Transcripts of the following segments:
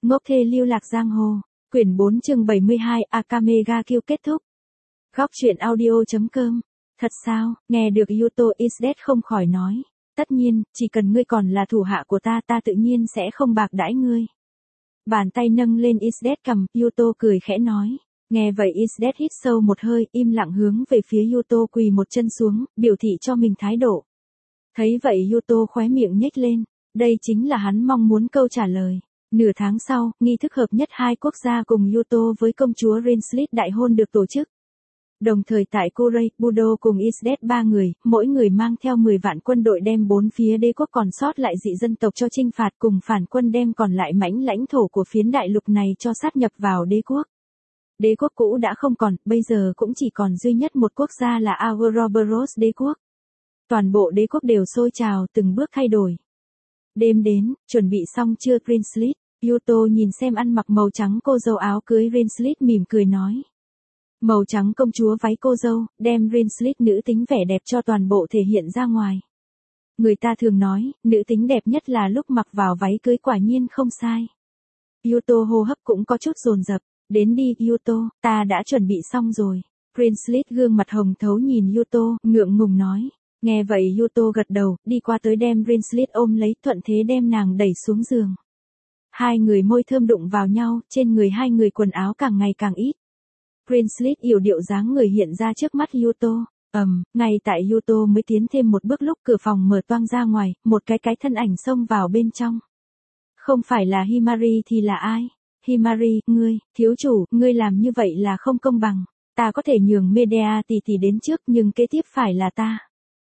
Ngốc thê lưu lạc giang hồ. Quyển 4 chương 72 Akame ga Kill kết thúc. Góc truyện audio.com. Thật sao? Nghe được Yuto Isdet không khỏi nói. Tất nhiên, chỉ cần ngươi còn là thủ hạ của ta, ta tự nhiên sẽ không bạc đãi ngươi. Bàn tay nâng lên Isdet cầm, Yuto cười khẽ nói. Nghe vậy Isdet hít sâu một hơi, im lặng hướng về phía Yuto quỳ một chân xuống, biểu thị cho mình thái độ. Thấy vậy Yuto khóe miệng nhếch lên. Đây chính là hắn mong muốn câu trả lời. Nửa tháng sau, nghi thức hợp nhất hai quốc gia cùng Yuto với công chúa Rinslit đại hôn được tổ chức. Đồng thời tại Kurei, Budo cùng Isdet ba người, mỗi người mang theo 10 vạn quân đội đem bốn phía đế quốc còn sót lại dị dân tộc cho chinh phạt, cùng phản quân đem còn lại mảnh lãnh thổ của phiến đại lục này cho sát nhập vào đế quốc. Đế quốc cũ đã không còn, bây giờ cũng chỉ còn duy nhất một quốc gia là Ouroboros đế quốc. Toàn bộ đế quốc đều sôi trào, từng bước thay đổi. Đêm đến, chuẩn bị xong chưa Rinslit? Yuto nhìn xem ăn mặc màu trắng cô dâu áo cưới Rinslit mỉm cười nói. Màu trắng công chúa váy cô dâu, đem Rinslit nữ tính vẻ đẹp cho toàn bộ thể hiện ra ngoài. Người ta thường nói, nữ tính đẹp nhất là lúc mặc vào váy cưới, quả nhiên không sai. Yuto hô hấp cũng có chút dồn dập. Đến đi Yuto, ta đã chuẩn bị xong rồi. Rinslit gương mặt hồng thấu nhìn Yuto, ngượng ngùng nói. Nghe vậy Yuto gật đầu, đi qua tới đem Rinslit ôm lấy, thuận thế đem nàng đẩy xuống giường. Hai người môi thơm đụng vào nhau, trên người hai người quần áo càng ngày càng ít. Rinslit yểu điệu dáng người hiện ra trước mắt Yuto. Ngay tại Yuto mới tiến thêm một bước lúc cửa phòng mở toang ra ngoài, một cái thân ảnh xông vào bên trong. Không phải là Himari thì là ai? Himari, ngươi, thiếu chủ, ngươi làm như vậy là không công bằng. Ta có thể nhường Medea tỷ đến trước, nhưng kế tiếp phải là ta.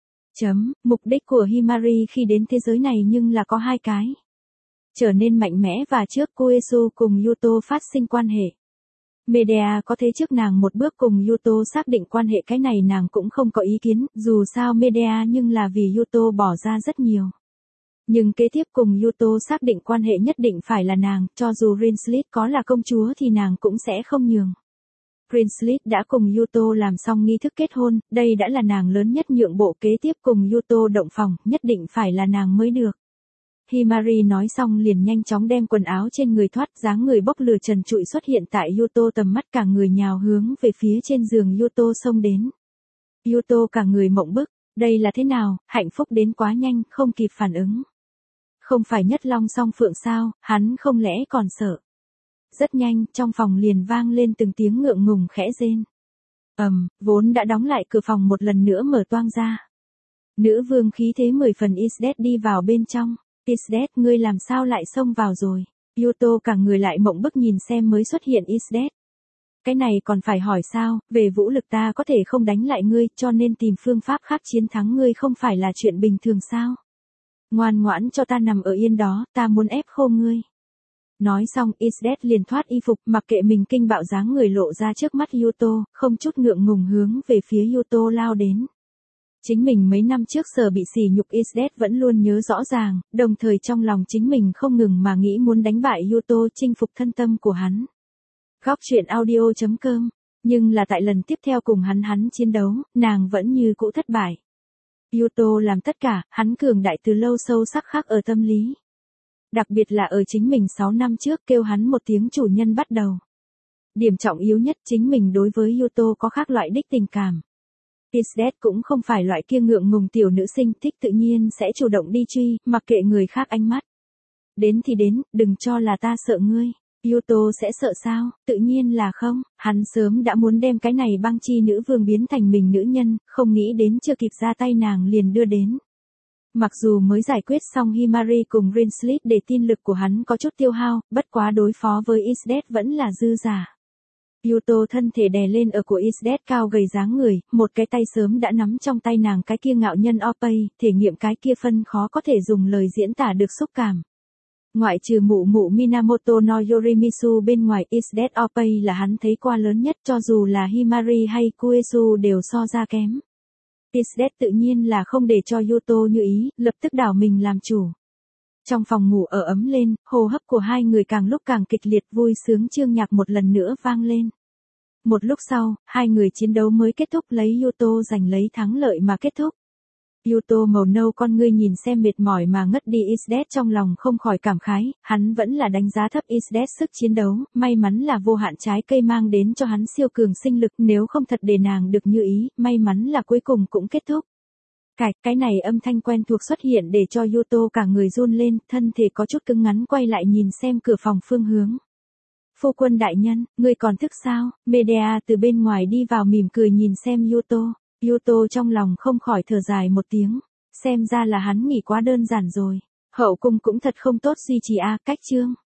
Mục đích của Himari khi đến thế giới này nhưng là có hai cái. Trở nên mạnh mẽ và trước Koesu cùng Yuto phát sinh quan hệ. Medea có thế trước nàng một bước cùng Yuto xác định quan hệ, cái này nàng cũng không có ý kiến, dù sao Medea nhưng là vì Yuto bỏ ra rất nhiều. Nhưng kế tiếp cùng Yuto xác định quan hệ nhất định phải là nàng, cho dù Rinslit có là công chúa thì nàng cũng sẽ không nhường. Rinslit đã cùng Yuto làm xong nghi thức kết hôn, đây đã là nàng lớn nhất nhượng bộ, kế tiếp cùng Yuto động phòng, nhất định phải là nàng mới được. Himari nói xong liền nhanh chóng đem quần áo trên người thoát, dáng người bốc lửa trần trụi xuất hiện tại Yuto tầm mắt, cả người nhào hướng về phía trên giường Yuto xông đến. Yuto cả người mộng bức, đây là thế nào, hạnh phúc đến quá nhanh, không kịp phản ứng. Không phải nhất long song phượng sao, hắn không lẽ còn sợ. Rất nhanh, trong phòng liền vang lên từng tiếng ngượng ngùng khẽ rên. Vốn đã đóng lại cửa phòng một lần nữa mở toang ra. Nữ vương khí thế 10 phần Isdet đi vào bên trong. Isdet, ngươi làm sao lại xông vào rồi? Yuto cả người lại mộng bức nhìn xem mới xuất hiện Isdet. Cái này còn phải hỏi sao, về vũ lực ta có thể không đánh lại ngươi, cho nên tìm phương pháp khác chiến thắng ngươi không phải là chuyện bình thường sao? Ngoan ngoãn cho ta nằm ở yên đó, ta muốn ép khô ngươi. Nói xong Isdet liền thoát y phục, mặc kệ mình kinh bạo dáng người lộ ra trước mắt Yuto, không chút ngượng ngùng hướng về phía Yuto lao đến. Chính mình mấy năm trước sở bị sỉ nhục Isdet vẫn luôn nhớ rõ ràng, đồng thời trong lòng chính mình không ngừng mà nghĩ muốn đánh bại Yuto, chinh phục thân tâm của hắn. Góc truyện audio.com. Nhưng là tại lần tiếp theo cùng hắn chiến đấu, nàng vẫn như cũ thất bại. Yuto làm tất cả, hắn cường đại từ lâu sâu sắc khắc ở tâm lý. Đặc biệt là ở chính mình 6 năm trước kêu hắn một tiếng chủ nhân bắt đầu. Điểm trọng yếu nhất chính mình đối với Yuto có khác loại đích tình cảm. Isdet cũng không phải loại kia ngượng ngùng tiểu nữ sinh, thích tự nhiên sẽ chủ động đi truy, mặc kệ người khác ánh mắt. Đến thì đến, đừng cho là ta sợ ngươi. Yuto sẽ sợ sao? Tự nhiên là không, hắn sớm đã muốn đem cái này băng chi nữ vương biến thành mình nữ nhân, không nghĩ đến chưa kịp ra tay nàng liền đưa đến. Mặc dù mới giải quyết xong Himari cùng Rinslit để tin lực của hắn có chút tiêu hao, bất quá đối phó với Isdet vẫn là dư giả. Yuto thân thể đè lên ở của Isdet cao gầy dáng người, một cái tay sớm đã nắm trong tay nàng cái kia ngạo nhân Opei, thể nghiệm cái kia phân khó có thể dùng lời diễn tả được xúc cảm. Ngoại trừ mụ mụ Minamoto no Yorimizu bên ngoài, Isdet Opei là hắn thấy qua lớn nhất, cho dù là Himari hay Koesu đều so ra kém. Isdet tự nhiên là không để cho Yuto như ý, lập tức đảo mình làm chủ. Trong phòng ngủ ở ấm lên, hô hấp của hai người càng lúc càng kịch liệt, vui sướng chương nhạc một lần nữa vang lên. Một lúc sau, hai người chiến đấu mới kết thúc, lấy Yuto giành lấy thắng lợi mà kết thúc. Yuto màu nâu con ngươi nhìn xem mệt mỏi mà ngất đi Isdet trong lòng không khỏi cảm khái, hắn vẫn là đánh giá thấp Isdet sức chiến đấu, may mắn là vô hạn trái cây mang đến cho hắn siêu cường sinh lực, nếu không thật để nàng được như ý, may mắn là cuối cùng cũng kết thúc. Cái này âm thanh quen thuộc xuất hiện để cho Yuto cả người run lên, thân thể có chút cứng ngắn quay lại nhìn xem cửa phòng phương hướng. Phu quân đại nhân, ngươi còn thức sao? Medea từ bên ngoài đi vào mỉm cười nhìn xem Yuto. Yuto trong lòng không khỏi thở dài một tiếng. Xem ra là hắn nghỉ quá đơn giản rồi. Hậu cung cũng thật không tốt duy trì cách chương.